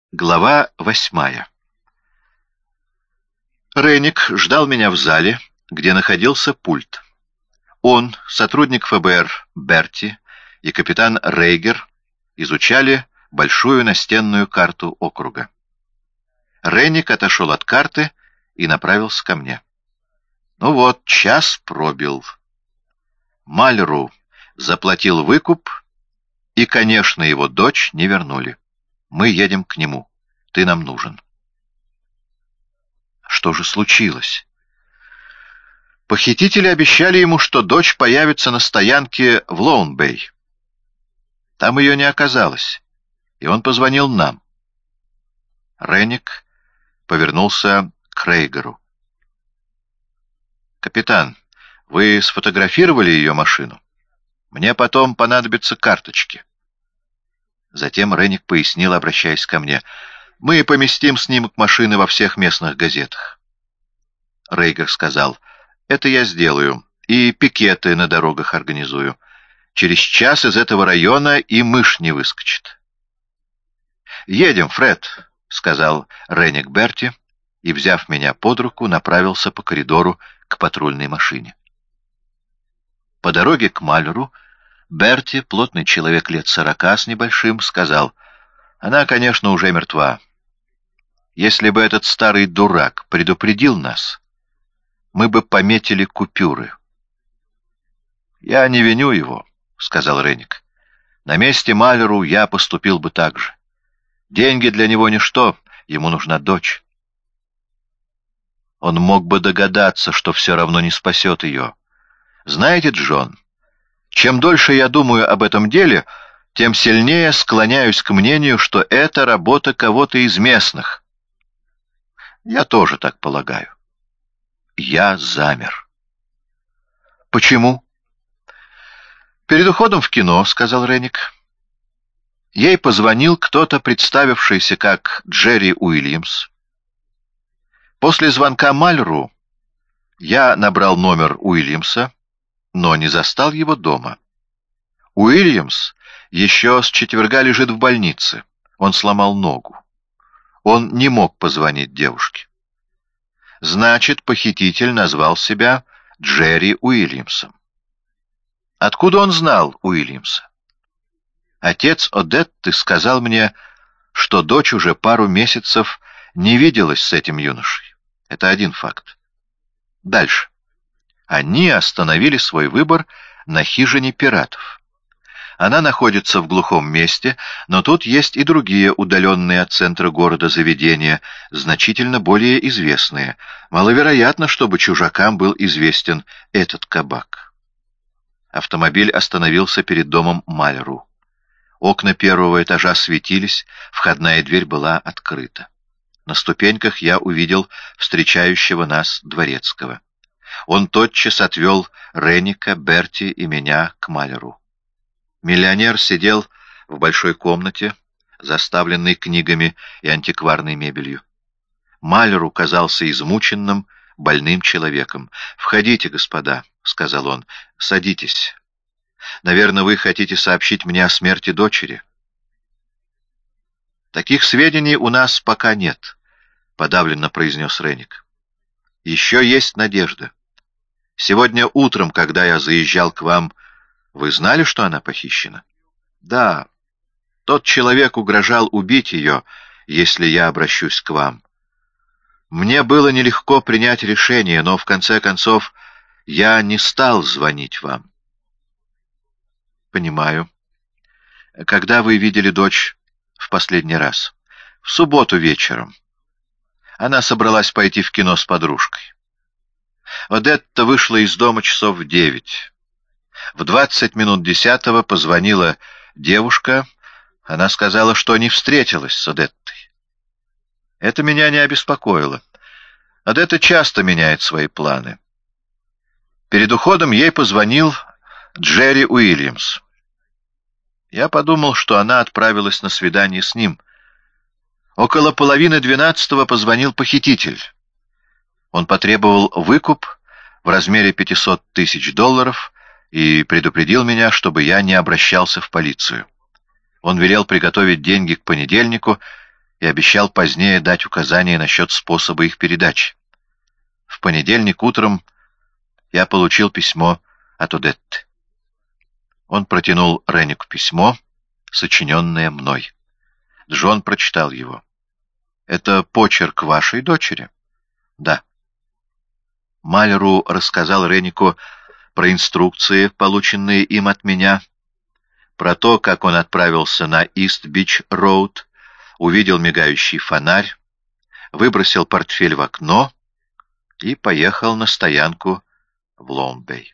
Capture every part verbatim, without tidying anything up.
Глава восьмая. Ренник ждал меня в зале, где находился пульт. Он, сотрудник ФБР Берти и капитан Рейгер изучали большую настенную карту округа. Ренник отошел от карты и направился ко мне. Ну вот, час пробил. Мальру заплатил выкуп, и, конечно, его дочь не вернули. Мы едем к нему. Ты нам нужен. Что же случилось? Похитители обещали ему, что дочь появится на стоянке в Лоун-Бэй. Там ее не оказалось, и он позвонил нам. Ренник повернулся к Рейгеру. «Капитан, вы сфотографировали ее машину? Мне потом понадобятся карточки». Затем Ренник пояснил, обращаясь ко мне: «Мы поместим снимок машины во всех местных газетах». Рейгер сказал: «Это я сделаю, и пикеты на дорогах организую. Через час из этого района и мышь не выскочит». «Едем, Фред», — сказал Ренник Берти, и, взяв меня под руку, направился по коридору к патрульной машине. По дороге к Мальру Берти, плотный человек лет сорока с небольшим, сказал: «Она, конечно, уже мертва. Если бы этот старый дурак предупредил нас, мы бы пометили купюры». «Я не виню его», — сказал Ренник. «На месте Мальру я поступил бы так же. Деньги для него ничто, ему нужна дочь». Он мог бы догадаться, что все равно не спасет ее. «Знаете, Джон, чем дольше я думаю об этом деле, тем сильнее склоняюсь к мнению, что это работа кого-то из местных». «Я тоже так полагаю». Я замер. «Почему?» «Перед уходом в кино, — сказал Ренник, — ей позвонил кто-то, представившийся как Джерри Уильямс. После звонка Мальру я набрал номер Уильямса, но не застал его дома. Уильямс еще с четверга лежит в больнице. Он сломал ногу. Он не мог позвонить девушке. Значит, похититель назвал себя Джерри Уильямсом. Откуда он знал Уильямса? Отец Одетты сказал мне, что дочь уже пару месяцев не виделась с этим юношей. Это один факт. Дальше. Они остановили свой выбор на хижине пиратов. Она находится в глухом месте, но тут есть и другие удаленные от центра города заведения, значительно более известные. Маловероятно, чтобы чужакам был известен этот кабак. Автомобиль остановился перед домом Мальру. Окна первого этажа светились, входная дверь была открыта. На ступеньках я увидел встречающего нас дворецкого. Он тотчас отвел Ренника, Берти и меня к Мальру. Миллионер сидел в большой комнате, заставленной книгами и антикварной мебелью. Мальру казался измученным, больным человеком. «Входите, господа», — сказал он, — «садитесь. Наверное, вы хотите сообщить мне о смерти дочери». «Таких сведений у нас пока нет», — подавленно произнес Ренник. «Еще есть надежда. Сегодня утром, когда я заезжал к вам, вы знали, что она похищена?» «Да. Тот человек угрожал убить ее, если я обращусь к вам. Мне было нелегко принять решение, но в конце концов я не стал звонить вам». «Понимаю. Когда вы видели дочь в последний раз?» «В субботу вечером. Она собралась пойти в кино с подружкой. Одетта вышла из дома часов в девять. В двадцать минут десятого позвонила девушка. Она сказала, что не встретилась с Одеттой. Это меня не обеспокоило. Одетта часто меняет свои планы. Перед уходом ей позвонил Джерри Уильямс. Я подумал, что она отправилась на свидание с ним. Около половины двенадцатого позвонил похититель. Он потребовал выкуп в размере пятисот тысяч долларов и предупредил меня, чтобы я не обращался в полицию. Он велел приготовить деньги к понедельнику и обещал позднее дать указания насчет способа их передачи. В понедельник утром я получил письмо от Одетты. Он протянул Реннику письмо, сочиненное мной. Джон прочитал его. «Это почерк вашей дочери?» «Да». Малеру рассказал Реннику про инструкции, полученные им от меня, про то, как он отправился на Ист-Бич-Роуд, увидел мигающий фонарь, выбросил портфель в окно и поехал на стоянку в Лоун-Бэй.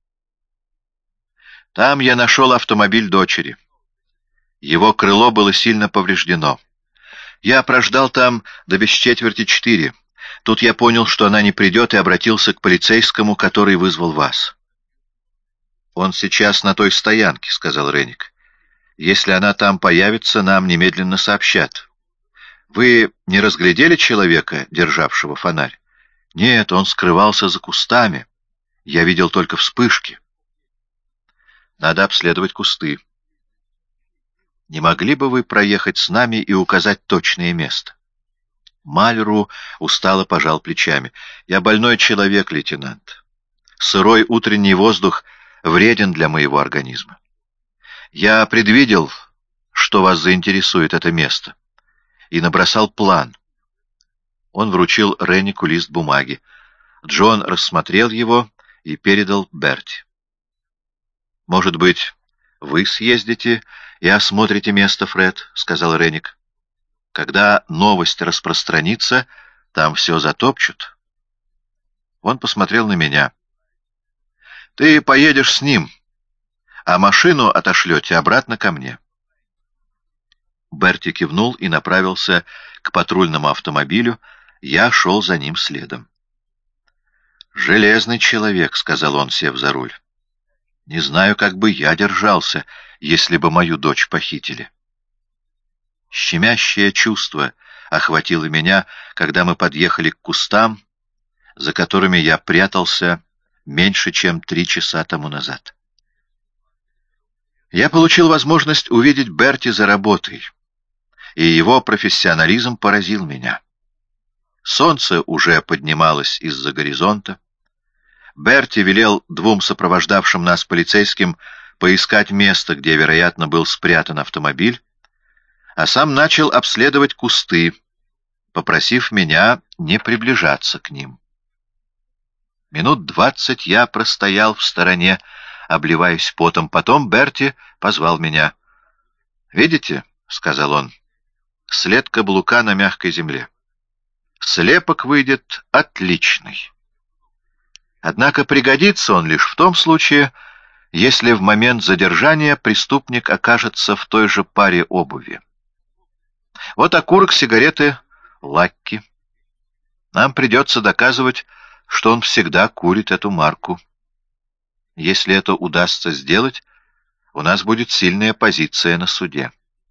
Там я нашел автомобиль дочери. Его крыло было сильно повреждено. Я прождал там до без четверти четыре. Тут я понял, что она не придет, и обратился к полицейскому, который вызвал вас. «Он сейчас на той стоянке», — сказал Ренник. «Если она там появится, нам немедленно сообщат. Вы не разглядели человека, державшего фонарь?» «Нет, он скрывался за кустами. Я видел только вспышки». «Надо обследовать кусты. Не могли бы вы проехать с нами и указать точное место?» Малеру устало пожал плечами. «Я больной человек, лейтенант. Сырой утренний воздух вреден для моего организма. Я предвидел, что вас заинтересует это место, и набросал план». Он вручил Реннику лист бумаги. Джон рассмотрел его и передал Берти. «Может быть, вы съездите и осмотрите место, Фред?» — сказал Ренник. «Когда новость распространится, там все затопчут». Он посмотрел на меня. «Ты поедешь с ним, а машину отошлете обратно ко мне». Берти кивнул и направился к патрульному автомобилю. Я шел за ним следом. «Железный человек», — сказал он, сев за руль. «Не знаю, как бы я держался, если бы мою дочь похитили». Щемящее чувство охватило меня, когда мы подъехали к кустам, за которыми я прятался меньше, чем три часа тому назад. Я получил возможность увидеть Берти за работой, и его профессионализм поразил меня. Солнце уже поднималось из-за горизонта. Берти велел двум сопровождавшим нас полицейским поискать место, где, вероятно, был спрятан автомобиль, а сам начал обследовать кусты, попросив меня не приближаться к ним. Минут двадцать я простоял в стороне, обливаясь потом. Потом Берти позвал меня. «Видите?» — сказал он. «След каблука на мягкой земле. Слепок выйдет отличный. Однако пригодится он лишь в том случае, если в момент задержания преступник окажется в той же паре обуви. Вот окурок сигареты «Лакки». Нам придется доказывать, что он всегда курит эту марку. Если это удастся сделать, у нас будет сильная позиция на суде».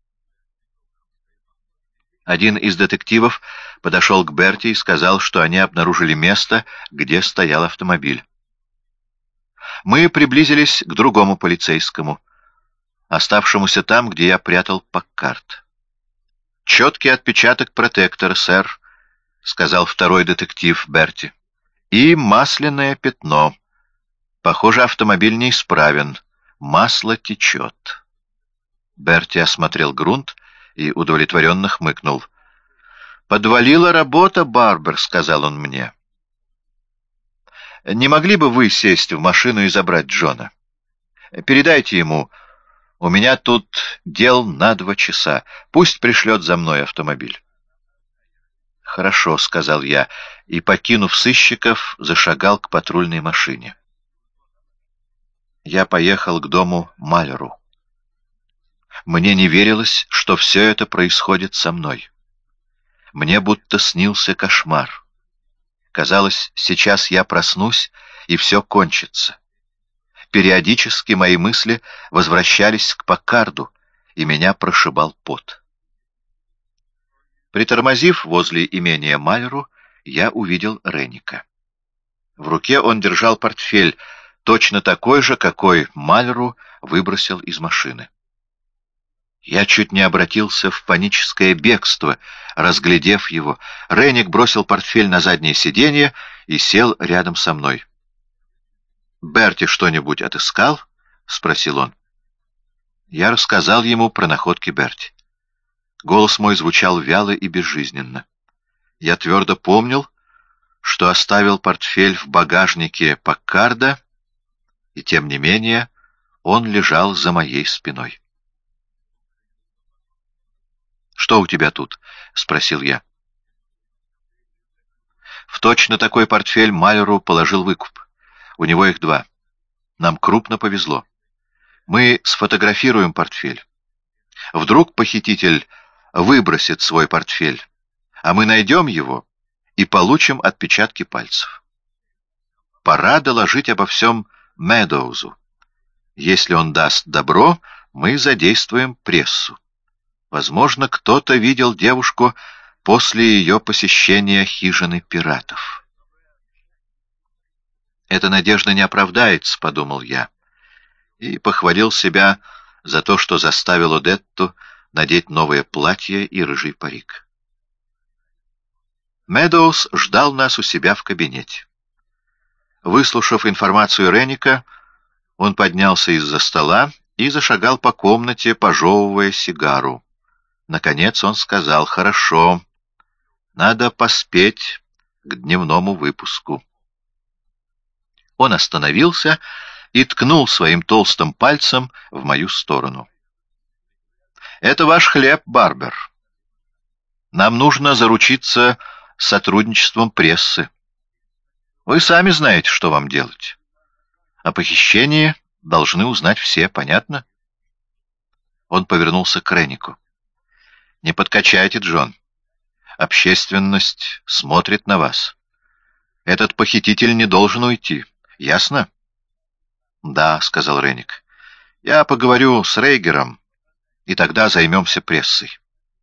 Один из детективов подошел к Берти и сказал, что они обнаружили место, где стоял автомобиль. Мы приблизились к другому полицейскому, оставшемуся там, где я прятал Паккарт. «Четкий отпечаток протектора, сэр», — сказал второй детектив Берти. «И масляное пятно. Похоже, автомобиль неисправен. Масло течет». Берти осмотрел грунт и удовлетворенно хмыкнул. «Подвалила работа, Барбер», — сказал он мне. «Не могли бы вы сесть в машину и забрать Джона? Передайте ему, у меня тут дел на два часа. Пусть пришлет за мной автомобиль». «Хорошо», — сказал я, и, покинув сыщиков, зашагал к патрульной машине. Я поехал к дому Малеру. Мне не верилось, что все это происходит со мной. Мне будто снился кошмар. Казалось, сейчас я проснусь, и все кончится. Периодически мои мысли возвращались к Паккарду, и меня прошибал пот. Притормозив возле имения Малеру, я увидел Ренника. В руке он держал портфель, точно такой же, какой Малеру выбросил из машины. Я чуть не обратился в паническое бегство, разглядев его. Ренник бросил портфель на заднее сиденье и сел рядом со мной. «Берти что-нибудь отыскал?» — спросил он. Я рассказал ему про находки Берти. Голос мой звучал вяло и безжизненно. Я твердо помнил, что оставил портфель в багажнике Паккарда, и тем не менее он лежал за моей спиной. «Что у тебя тут?» — спросил я. В точно такой портфель Малеру положил выкуп. У него их два. Нам крупно повезло. Мы сфотографируем портфель. Вдруг похититель выбросит свой портфель, а мы найдем его и получим отпечатки пальцев. Пора доложить обо всем Медоузу. Если он даст добро, мы задействуем прессу. Возможно, кто-то видел девушку после ее посещения хижины пиратов. «Эта надежда не оправдается», — подумал я, и похвалил себя за то, что заставил Одетту надеть новое платье и рыжий парик. Медоуз ждал нас у себя в кабинете. Выслушав информацию Ренника, он поднялся из-за стола и зашагал по комнате, пожевывая сигару. Наконец он сказал: «Хорошо, надо поспеть к дневному выпуску». Он остановился и ткнул своим толстым пальцем в мою сторону. «Это ваш хлеб, Барбер. Нам нужно заручиться сотрудничеством прессы. Вы сами знаете, что вам делать. О похищении должны узнать все, понятно?» Он повернулся к Реннику. «Не подкачайте, Джон. Общественность смотрит на вас. Этот похититель не должен уйти. Ясно?» «Да», — сказал Ренник. «Я поговорю с Рейгером, и тогда займемся прессой».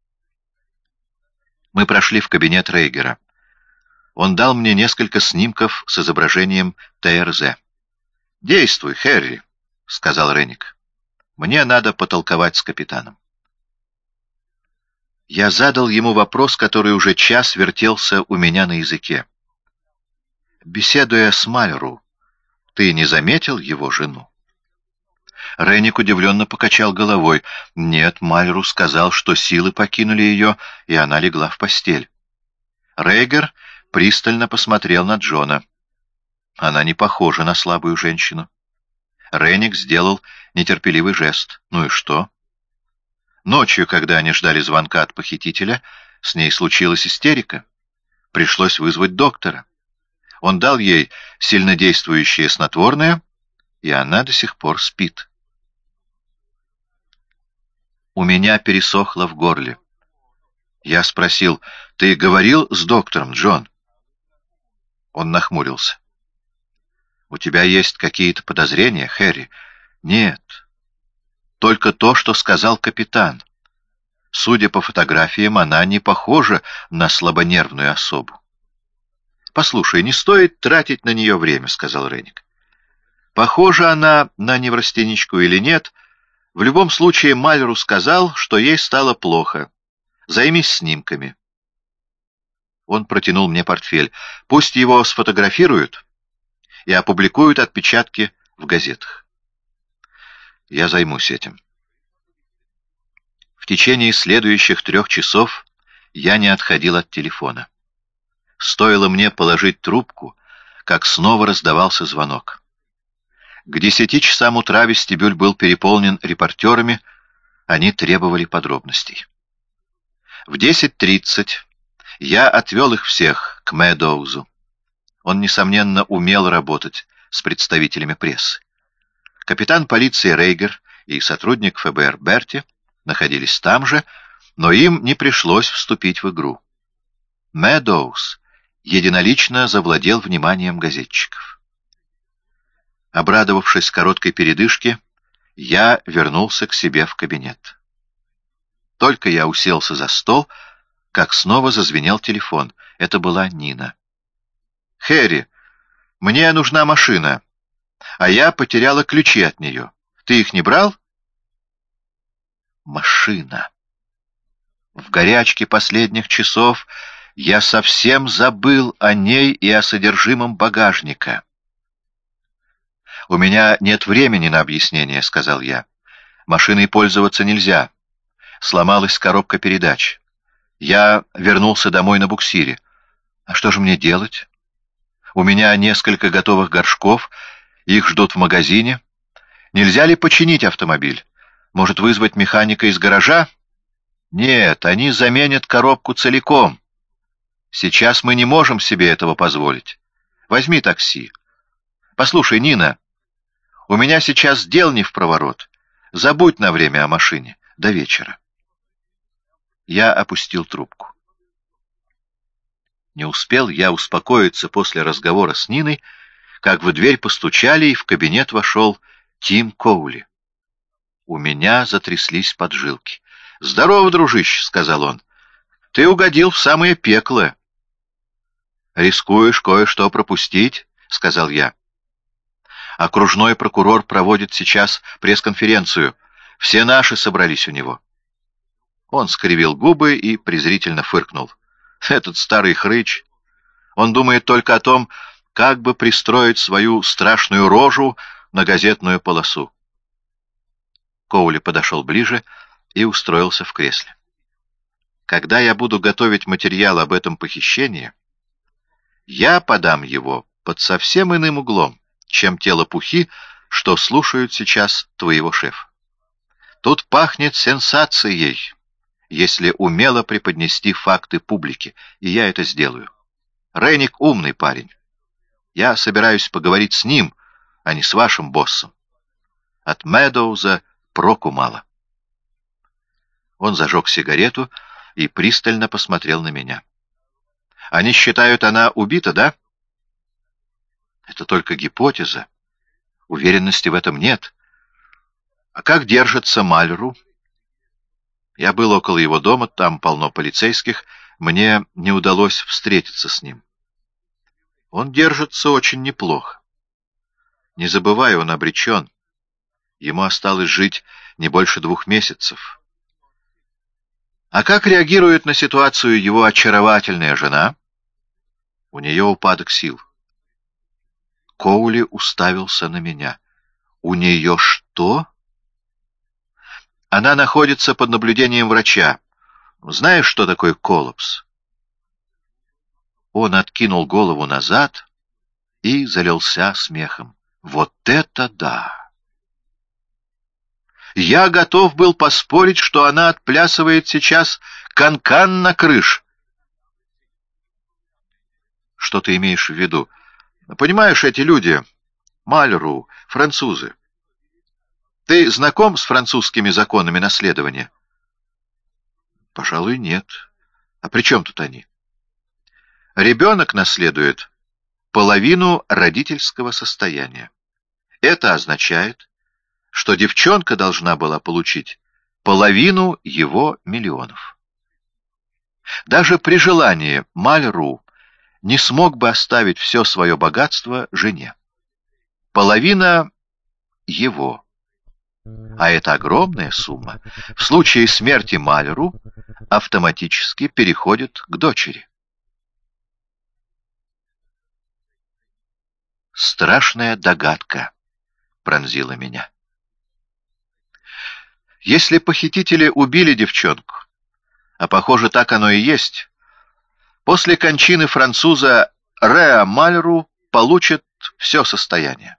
Мы прошли в кабинет Рейгера. Он дал мне несколько снимков с изображением ТРЗ. «Действуй, Хэрри», — сказал Ренник. «Мне надо потолковать с капитаном». Я задал ему вопрос, который уже час вертелся у меня на языке. «Беседуя с Малеру, ты не заметил его жену?» Ренник удивленно покачал головой. «Нет, Малеру сказал, что силы покинули ее, и она легла в постель». Рейгер пристально посмотрел на Джона. «Она не похожа на слабую женщину». Ренник сделал нетерпеливый жест. «Ну и что?» Ночью, когда они ждали звонка от похитителя, с ней случилась истерика. Пришлось вызвать доктора. Он дал ей сильнодействующее снотворное, и она до сих пор спит. У меня пересохло в горле. Я спросил: «Ты говорил с доктором, Джон?» Он нахмурился. «У тебя есть какие-то подозрения, Хэрри?» «Нет. Только то, что сказал капитан. Судя по фотографиям, она не похожа на слабонервную особу». «Послушай, не стоит тратить на нее время», — сказал Ренник. «Похожа она на неврастеничку или нет, в любом случае Малеру сказал, что ей стало плохо. Займись снимками». Он протянул мне портфель. «Пусть его сфотографируют и опубликуют отпечатки в газетах». Я займусь этим. В течение следующих трех часов я не отходил от телефона. Стоило мне положить трубку, как снова раздавался звонок. К десяти часам утра вестибюль был переполнен репортерами, они требовали подробностей. В десять тридцать я отвел их всех к Медоузу. Он, несомненно, умел работать с представителями прессы. Капитан полиции Рейгер и сотрудник ФБР Берти находились там же, но им не пришлось вступить в игру. Медоуз единолично завладел вниманием газетчиков. Обрадовавшись короткой передышке, я вернулся к себе в кабинет. Только я уселся за стол, как снова зазвенел телефон. Это была Нина. «Хэрри, мне нужна машина, а я потеряла ключи от нее. Ты их не брал?» машина. В горячке последних часов я совсем забыл о ней и о содержимом багажника. «У меня нет времени на объяснение», — сказал я. «Машиной пользоваться нельзя. Сломалась коробка передач. Я вернулся домой на буксире. А что же мне делать? У меня несколько готовых горшков, их ждут в магазине. Нельзя ли починить автомобиль? Может, вызвать механика из гаража? Нет, они заменят коробку целиком. Сейчас мы не можем себе этого позволить. Возьми такси. Послушай, Нина, у меня сейчас дел не впроворот. Забудь на время о машине. До вечера». Я опустил трубку. Не успел я успокоиться после разговора с Ниной, как в дверь постучали, и в кабинет вошел Тим Коули. У меня затряслись поджилки. «Здорово, дружище», — сказал он. «Ты угодил в самое пекло». «Рискуешь кое-что пропустить», — сказал я. «Окружной прокурор проводит сейчас пресс-конференцию. Все наши собрались у него». Он скривил губы и презрительно фыркнул. «Этот старый хрыч, он думает только о том, как бы пристроить свою страшную рожу на газетную полосу». Коули подошел ближе и устроился в кресле. «Когда я буду готовить материал об этом похищении, я подам его под совсем иным углом, чем те лопухи, что слушают сейчас твоего шефа. Тут пахнет сенсацией, если умело преподнести факты публике, и я это сделаю. Рейник умный парень. Я собираюсь поговорить с ним, а не с вашим боссом. От Медоуза проку мало». Он зажег сигарету и пристально посмотрел на меня. «Они считают, она убита, да?» «Это только гипотеза. Уверенности в этом нет. А как держится Мальру?» «Я был около его дома, там полно полицейских. Мне не удалось встретиться с ним. Он держится очень неплохо. Не забывай, он обречен. Ему осталось жить не больше двух месяцев. А как реагирует на ситуацию его очаровательная жена? У нее упадок сил». Коули уставился на меня. «У нее что?» «Она находится под наблюдением врача. Знаешь, что такое коллапс?» Он откинул голову назад и залился смехом. «Вот это да!» Я готов был поспорить, что она отплясывает сейчас канкан на крыш. Что ты имеешь в виду? Понимаешь, эти люди, Мальру, французы. Ты знаком с французскими законами наследования? Пожалуй, нет. А при чем тут они? Ребенок наследует половину родительского состояния. Это означает, что девчонка должна была получить половину его миллионов. Даже при желании Мальру не смог бы оставить все свое богатство жене. Половина его. А это огромная сумма. В случае смерти Мальру автоматически переходит к дочери. Страшная догадка пронзила меня. Если похитители убили девчонку, а похоже, так оно и есть, после кончины француза Реа Мальру получит все состояние.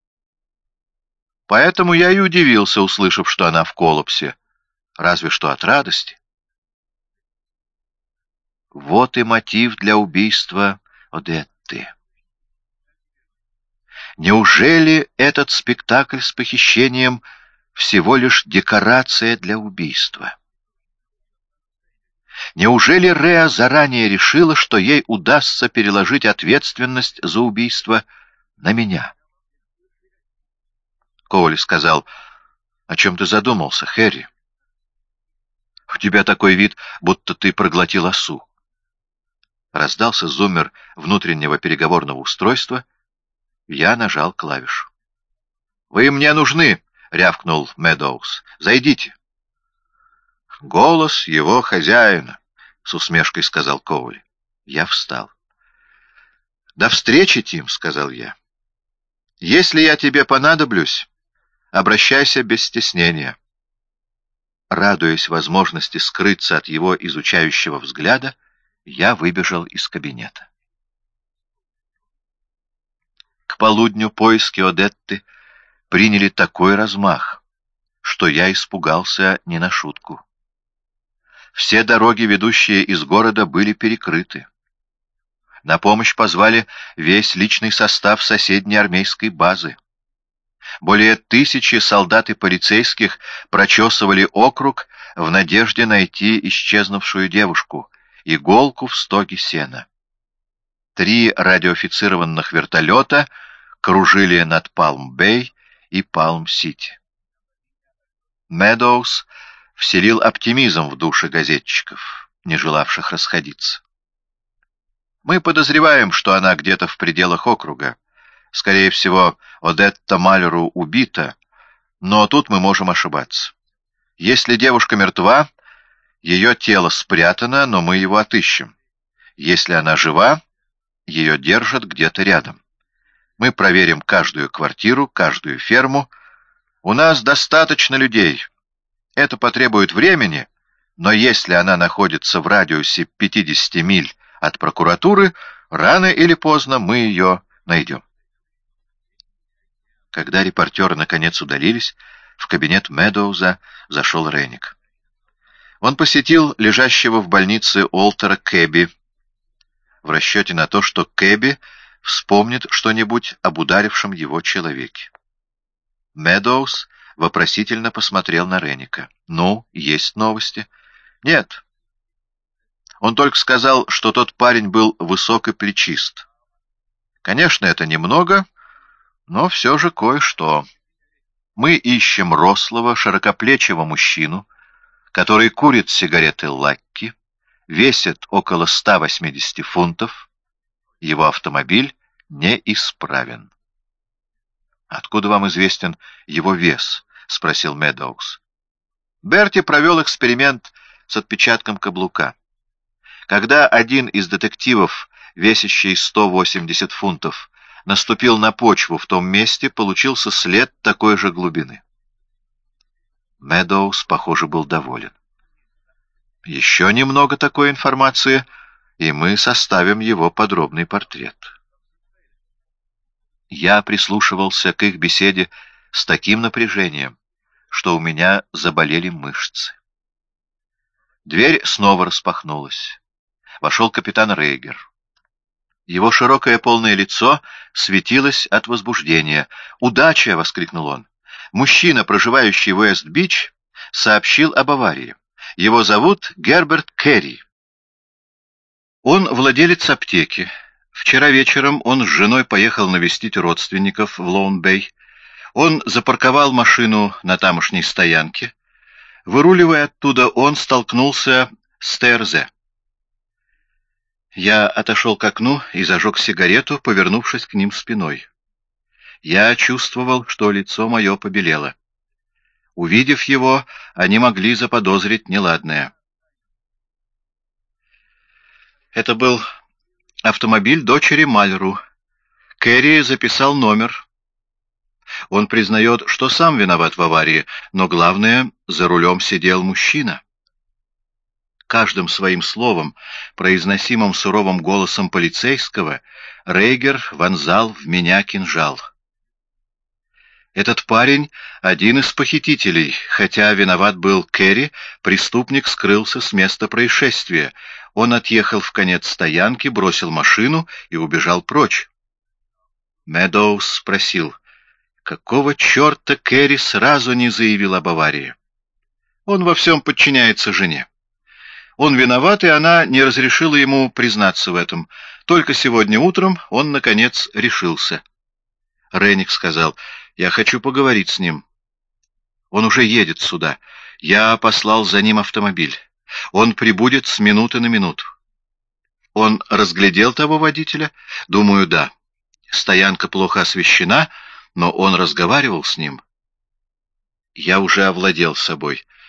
Поэтому я и удивился, услышав, что она в коллапсе, разве что от радости. Вот и мотив для убийства Одетты. Неужели этот спектакль с похищением всего лишь декорация для убийства? Неужели Реа заранее решила, что ей удастся переложить ответственность за убийство на меня? Коули сказал: «О чем ты задумался, Хэри? У тебя такой вид, будто ты проглотил осу». Раздался зуммер внутреннего переговорного устройства. Я нажал клавишу. «Вы мне нужны!» — рявкнул Медоуз. «Зайдите!» голос его хозяина, — с усмешкой сказал Коули. Я встал. «До встречи, Тим», — сказал я. «Если я тебе понадоблюсь, обращайся без стеснения». Радуясь возможности скрыться от его изучающего взгляда, я выбежал из кабинета. К полудню поиски Одетты приняли такой размах, что я испугался не на шутку. Все дороги, ведущие из города, были перекрыты. На помощь позвали весь личный состав соседней армейской базы. Более тысячи солдат и полицейских прочесывали округ в надежде найти исчезнувшую девушку, иголку в стоге сена. Три радиоофицированных вертолета кружили над Палм-Бэй и Палм-Сити. Медоуз вселил оптимизм в души газетчиков, не желавших расходиться. Мы подозреваем, что она где-то в пределах округа. Скорее всего, Одетта Малеру убита, но тут мы можем ошибаться. Если девушка мертва, ее тело спрятано, но мы его отыщем. Если она жива, ее держат где-то рядом. Мы проверим каждую квартиру, каждую ферму. У нас достаточно людей. Это потребует времени, но если она находится в радиусе пятидесяти миль от прокуратуры, рано или поздно мы ее найдем. Когда репортеры наконец удалились, в кабинет Медоуза зашел Ренник. Он посетил лежащего в больнице Уолтера Кэби в расчете на то, что Кэби вспомнит что-нибудь об ударившем его человеке. Медоуз вопросительно посмотрел на Ренника. «Ну, есть новости?» «Нет». Он только сказал, что тот парень был высок и плечист. Конечно, это немного, но все же кое-что. Мы ищем рослого, широкоплечего мужчину, который курит сигареты Лакки, весит около ста восьмидесяти фунтов. Его автомобиль неисправен. «Откуда вам известен его вес?» — спросил Медоуз. Берти провел эксперимент с отпечатком каблука. Когда один из детективов, весящий сто восемьдесят фунтов, наступил на почву в том месте, получился след такой же глубины. Медоуз, похоже, был доволен. «Еще немного такой информации, и мы составим его подробный портрет». Я прислушивался к их беседе с таким напряжением, что у меня заболели мышцы. Дверь снова распахнулась. Вошел капитан Рейгер. Его широкое полное лицо светилось от возбуждения. «Удача!» — воскликнул он. «Мужчина, проживающий в Уэст-Бич, сообщил об аварии. Его зовут Герберт Керри. Он владелец аптеки. Вчера вечером он с женой поехал навестить родственников в Лоун-Бэй. Он запарковал машину на тамошней стоянке. Выруливая оттуда, он столкнулся с Терзе. Я отошел к окну и зажег сигарету, повернувшись к ним спиной. Я чувствовал, что лицо мое побелело. Увидев его, они могли заподозрить неладное. Это был автомобиль дочери Малеру. Керри записал номер. Он признает, что сам виноват в аварии, но главное, за рулем сидел мужчина. Каждым своим словом, произносимым суровым голосом полицейского, Рейгер вонзал в меня кинжал. Этот парень — один из похитителей. Хотя виноват был Керри, преступник скрылся с места происшествия. Он отъехал в конец стоянки, бросил машину и убежал прочь. Медоуз спросил, какого черта Керри сразу не заявил об аварии? Он во всем подчиняется жене. Он виноват, и она не разрешила ему признаться в этом. Только сегодня утром он, наконец, решился. Ренник сказал, «Я хочу поговорить с ним. Он уже едет сюда. Я послал за ним автомобиль. Он прибудет с минуты на минуту». Он разглядел того водителя? Думаю, да. Стоянка плохо освещена, но он разговаривал с ним. Я уже овладел собой.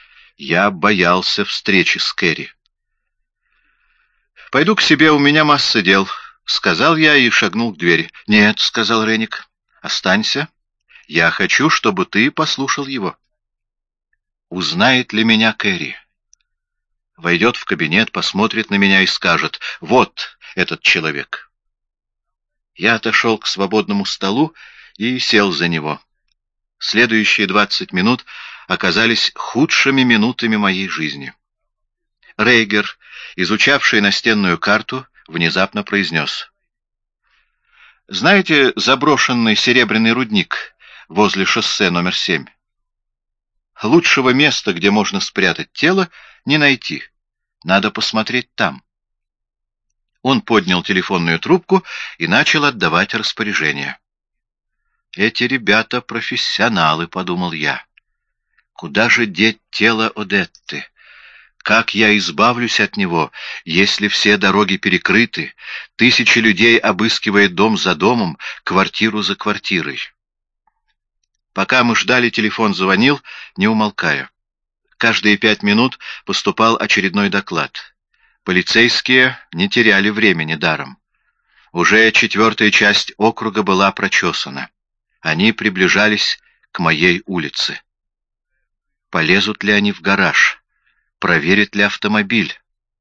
Я боялся встречи с Кэрри. «Пойду к себе, у меня масса дел», — сказал я и шагнул к двери. «Нет», — сказал Ренник, — «останься. Я хочу, чтобы ты послушал его». Узнает ли меня Кэрри? Войдет в кабинет, посмотрит на меня и скажет: «Вот этот человек». Я отошел к свободному столу и сел за него. Следующие двадцать минут оказались худшими минутами моей жизни. Рейгер, изучавший настенную карту, внезапно произнес: «Знаете заброшенный серебряный рудник возле шоссе номер семь? Лучшего места, где можно спрятать тело, не найти. Надо посмотреть там». Он поднял телефонную трубку и начал отдавать распоряжения. «Эти ребята профессионалы», — подумал я. «Куда же деть тело Одетты? Как я избавлюсь от него, если все дороги перекрыты, тысячи людей обыскивают дом за домом, квартиру за квартирой?» Пока мы ждали, телефон звонил, не умолкая. Каждые пять минут поступал очередной доклад. Полицейские не теряли времени даром. Уже четвертая часть округа была прочесана. Они приближались к моей улице. Полезут ли они в гараж? Проверят ли автомобиль?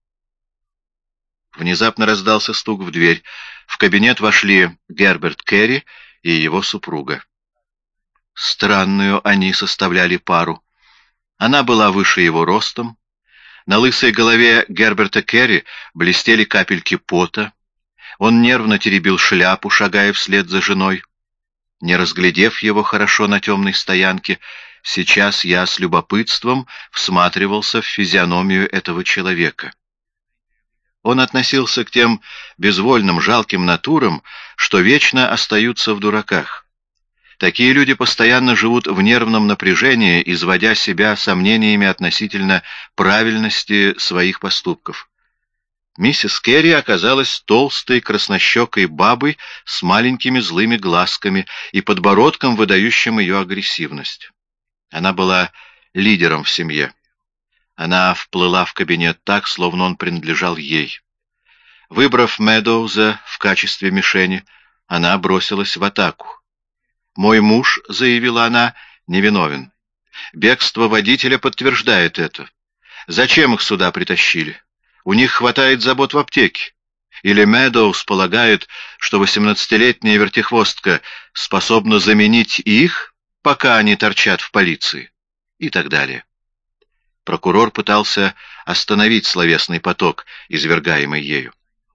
Внезапно раздался стук в дверь. В кабинет вошли Герберт Керри и его супруга. Странную они составляли пару. Она была выше его ростом. На лысой голове Герберта Керри блестели капельки пота. Он нервно теребил шляпу, шагая вслед за женой. Не разглядев его хорошо на темной стоянке, сейчас я с любопытством всматривался в физиономию этого человека. Он относился к тем безвольным, жалким натурам, что вечно остаются в дураках. Такие люди постоянно живут в нервном напряжении, изводя себя сомнениями относительно правильности своих поступков. Миссис Керри оказалась толстой, краснощекой бабой с маленькими злыми глазками и подбородком, выдающим ее агрессивность. Она была лидером в семье. Она вплыла в кабинет так, словно он принадлежал ей. Выбрав Медоуза в качестве мишени, она бросилась в атаку. «Мой муж, — заявила она, — невиновен. Бегство водителя подтверждает это. Зачем их сюда притащили? У них хватает забот в аптеке. Или Медоуз полагает, что восемнадцатилетняя вертихвостка способна заменить их, пока они торчат в полиции?» И так далее. Прокурор пытался остановить словесный поток, извергаемый ею.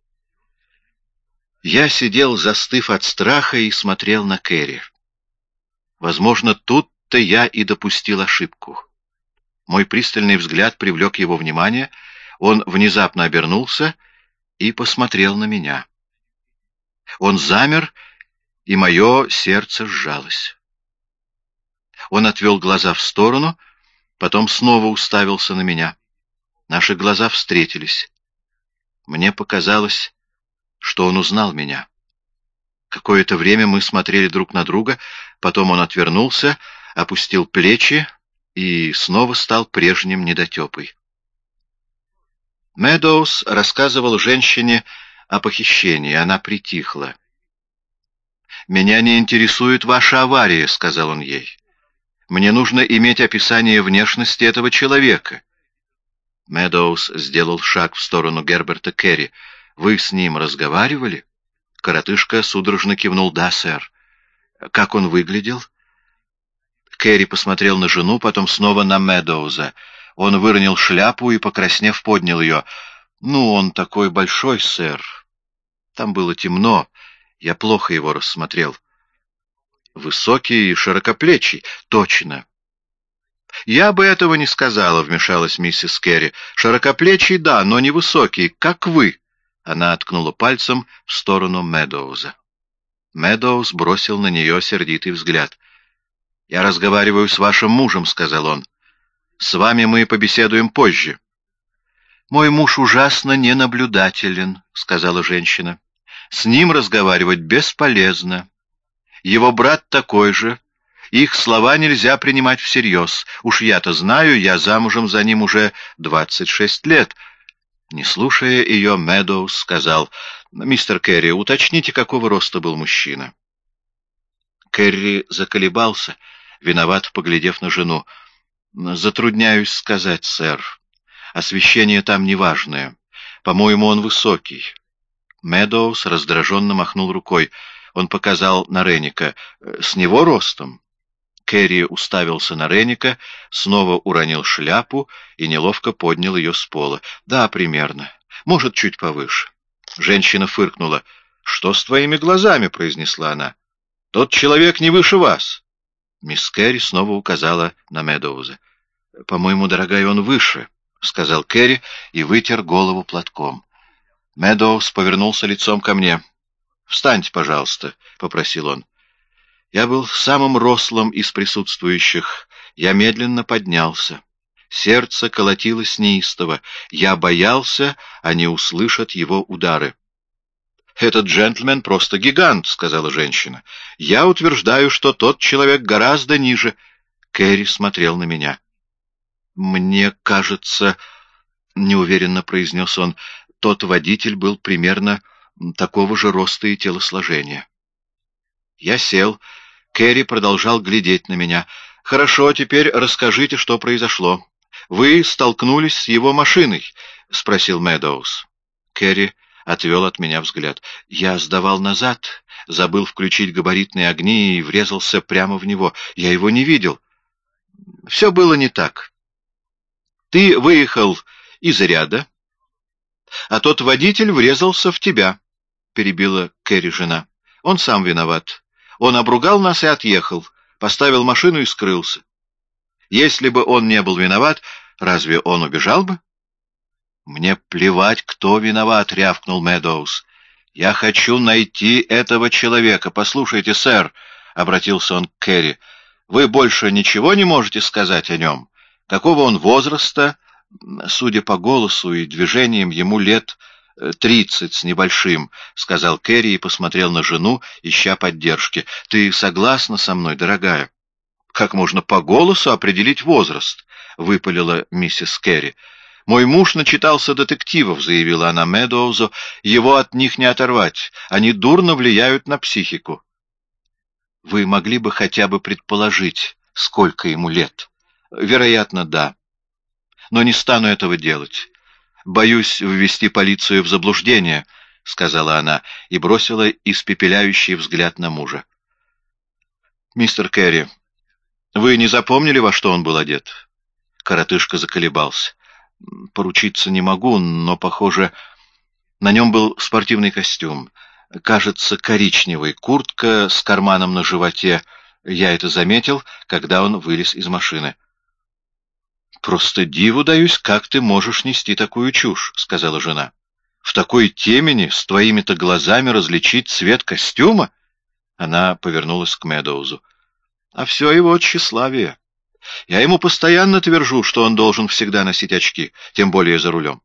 Я сидел, застыв от страха, и смотрел на Керри. Возможно, тут-то я и допустил ошибку. Мой пристальный взгляд привлек его внимание, он внезапно обернулся и посмотрел на меня. Он замер, и мое сердце сжалось. Он отвел глаза в сторону, потом снова уставился на меня. Наши глаза встретились. Мне показалось, что он узнал меня. Какое-то время мы смотрели друг на друга, потом он отвернулся, опустил плечи и снова стал прежним недотепой. Медоуз рассказывал женщине о похищении, она притихла. «Меня не интересует ваша авария», — сказал он ей. «Мне нужно иметь описание внешности этого человека». Медоуз сделал шаг в сторону Герберта Керри. «Вы с ним разговаривали?» Коротышка судорожно кивнул. «Да, сэр». «Как он выглядел?» Керри посмотрел на жену, потом снова на Медоуза. Он выронил шляпу и, покраснев, поднял ее. «Ну, он такой большой, сэр. Там было темно, я плохо его рассмотрел». «Высокий и широкоплечий». «Точно». «Я бы этого не сказала», — вмешалась миссис Керри. «Широкоплечий, да, но не высокий, как вы». Она ткнула пальцем в сторону Медоуза. Медоуз бросил на нее сердитый взгляд. «Я разговариваю с вашим мужем», — сказал он. «С вами мы побеседуем позже». «Мой муж ужасно ненаблюдателен», — сказала женщина. «С ним разговаривать бесполезно. Его брат такой же, Их слова нельзя принимать всерьез. Уж я-то знаю, я замужем за ним уже двадцать шесть лет». Не слушая ее, Медоуз сказал: «Мистер Керри, уточните, какого роста был мужчина». Керри заколебался, виноват, поглядев на жену. «Затрудняюсь сказать, сэр. Освещение там неважное. По-моему, он высокий». Медоуз раздраженно махнул рукой. Он показал на Ренника. «С него ростом?» Керри уставился на Ренника, снова уронил шляпу и неловко поднял ее с пола. «Да, примерно. Может, чуть повыше». Женщина фыркнула. «Что с твоими глазами?» — произнесла она. «Тот человек не выше вас». Мисс Керри снова указала на Медоуза. «По-моему, дорогая, он выше», — сказал Керри и вытер голову платком. Медоуз повернулся лицом ко мне. «Встаньте, пожалуйста», — попросил он. Я был самым рослым из присутствующих. Я медленно поднялся. Сердце колотилось неистово. Я боялся, они услышат его удары. «Этот джентльмен просто гигант», — сказала женщина. «Я утверждаю, что тот человек гораздо ниже». Керри смотрел на меня. «Мне кажется...» — неуверенно произнес он. «Тот водитель был примерно такого же роста и телосложения». Я сел. Керри продолжал глядеть на меня. «Хорошо, теперь расскажите, что произошло. Вы столкнулись с его машиной?» — спросил Медоуз. Керри отвел от меня взгляд. «Я сдавал назад, забыл включить габаритные огни и врезался прямо в него. Я его не видел». «Все было не так. Ты выехал из ряда, а тот водитель врезался в тебя», — перебила Керри жена. «Он сам виноват. Он обругал нас и отъехал, поставил машину и скрылся. Если бы он не был виноват, разве он убежал бы?» «Мне плевать, кто виноват», — рявкнул Медоуз. «Я хочу найти этого человека. Послушайте, сэр», — обратился он к Керри, — «вы больше ничего не можете сказать о нем? Какого он возраста?» «Судя по голосу и движениям, ему лет тридцать с небольшим», — сказал Керри и посмотрел на жену, ища поддержки. «Ты согласна со мной, дорогая?» «Как можно по голосу определить возраст?» — выпалила миссис Керри. «Мой муж начитался детективов», — заявила она Медоузу. «Его от них не оторвать. Они дурно влияют на психику». «Вы могли бы хотя бы предположить, сколько ему лет?» «Вероятно, да. Но не стану этого делать. Боюсь ввести полицию в заблуждение», — сказала она и бросила испепеляющий взгляд на мужа. «Мистер Керри, вы не запомнили, во что он был одет?» Коротышка заколебался. «Поручиться не могу, но, похоже, на нем был спортивный костюм. Кажется, коричневый, куртка с карманом на животе. Я это заметил, когда он вылез из машины». «Просто диву даюсь, как ты можешь нести такую чушь», — сказала жена. «В такой темени с твоими-то глазами различить цвет костюма?» Она повернулась к Медоузу. «А все его тщеславие. Я ему постоянно твержу, что он должен всегда носить очки, тем более за рулем».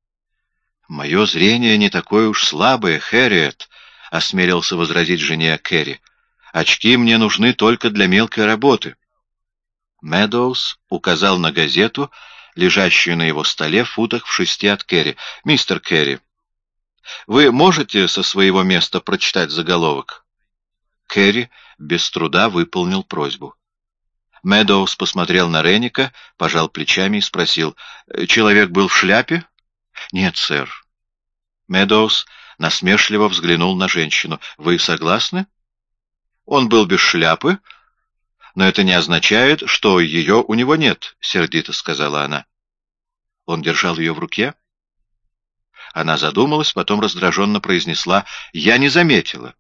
«Мое зрение не такое уж слабое, Хэрриет», — осмелился возразить жене Керри. «Очки мне нужны только для мелкой работы». Медоуз указал на газету, лежащую на его столе в футах в шести от Керри. «Мистер Керри, вы можете со своего места прочитать заголовок?» Керри без труда выполнил просьбу. Медоуз посмотрел на Ренника, пожал плечами и спросил: «Человек был в шляпе?» «Нет, сэр». Медоуз насмешливо взглянул на женщину. «Вы согласны?» «Он был без шляпы, но это не означает, что ее у него нет», — сердито сказала она. Он держал ее в руке. Она задумалась, потом раздраженно произнесла: «Я не заметила».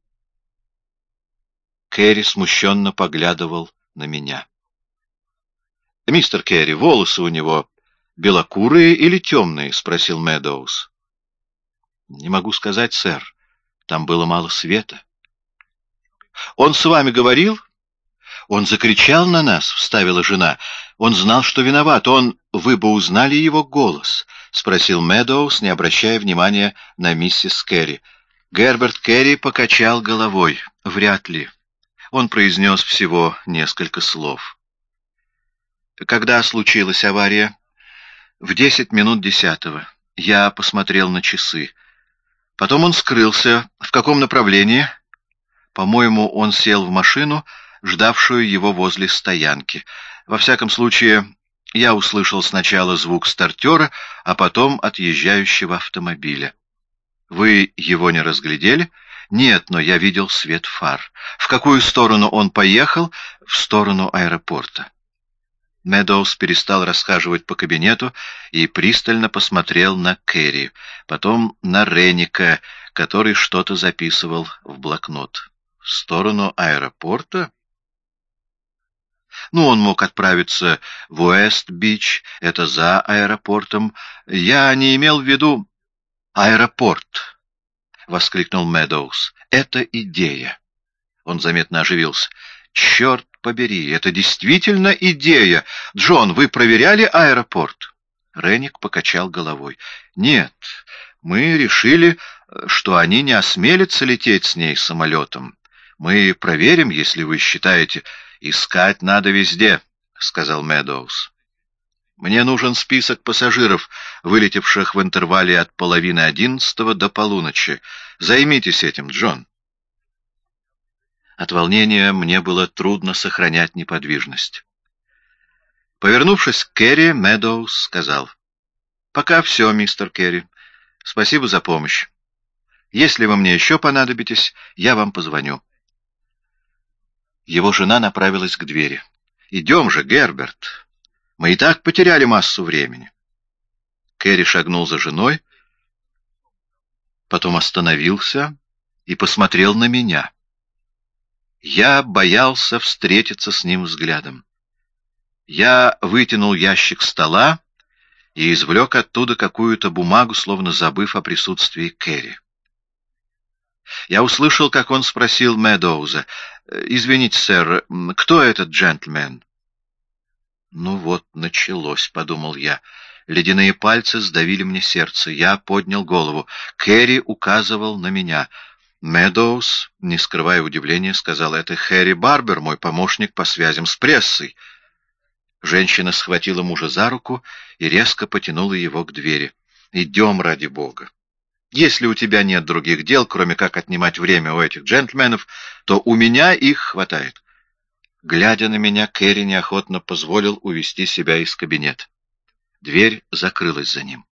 Керри смущенно поглядывал на меня. «Мистер Керри, волосы у него белокурые или темные?» — спросил Медоуз. «Не могу сказать, сэр. Там было мало света». «Он с вами говорил?» «Он закричал на нас», — вставила жена. «Он знал, что виноват. Он... Вы бы узнали его голос?» — спросил Медоуз, не обращая внимания на миссис Керри. Герберт Керри покачал головой. «Вряд ли. Он произнес всего несколько слов. Когда случилась авария? В десять минут десятого. Я посмотрел на часы. Потом он скрылся. В каком направлении? По-моему, он сел в машину, ждавшую его возле стоянки. Во всяком случае, я услышал сначала звук стартера, а потом отъезжающего автомобиля. Вы его не разглядели? Нет, но я видел свет фар. В какую сторону он поехал? В сторону аэропорта. Медоуз перестал расхаживать по кабинету и пристально посмотрел на Керри, потом на Ренника, который что-то записывал в блокнот. В сторону аэропорта? Ну, он мог отправиться в Уэст-Бич, это за аэропортом. Я не имел в виду аэропорт, — воскликнул Медоуз. Это идея. Он заметно оживился. Черт побери, это действительно идея. Джон, вы проверяли аэропорт? Ренник покачал головой. Нет, мы решили, что они не осмелятся лететь с ней самолетом. Мы проверим, если вы считаете... «Искать надо везде», — сказал Медоуз. «Мне нужен список пассажиров, вылетевших в интервале от половины одиннадцатого до полуночи. Займитесь этим, Джон». От волнения мне было трудно сохранять неподвижность. Повернувшись к Керри, Медоуз сказал: «Пока все, мистер Керри. Спасибо за помощь. Если вы мне еще понадобитесь, я вам позвоню». Его жена направилась к двери. «Идем же, Герберт. Мы и так потеряли массу времени». Керри шагнул за женой, потом остановился и посмотрел на меня. Я боялся встретиться с ним взглядом. Я вытянул ящик стола и извлек оттуда какую-то бумагу, словно забыв о присутствии Керри. Я услышал, как он спросил Медоуза: «Извините, сэр, кто этот джентльмен?» «Ну вот, началось», — подумал я. Ледяные пальцы сдавили мне сердце. Я поднял голову. Керри указывал на меня. Медоуз, не скрывая удивления, сказал: «Это Хэри Барбер, мой помощник по связям с прессой». Женщина схватила мужа за руку и резко потянула его к двери. «Идем, ради бога. Если у тебя нет других дел, кроме как отнимать время у этих джентльменов, то у меня их хватает». Глядя на меня, Керри неохотно позволил увести себя из кабинета. Дверь закрылась за ним.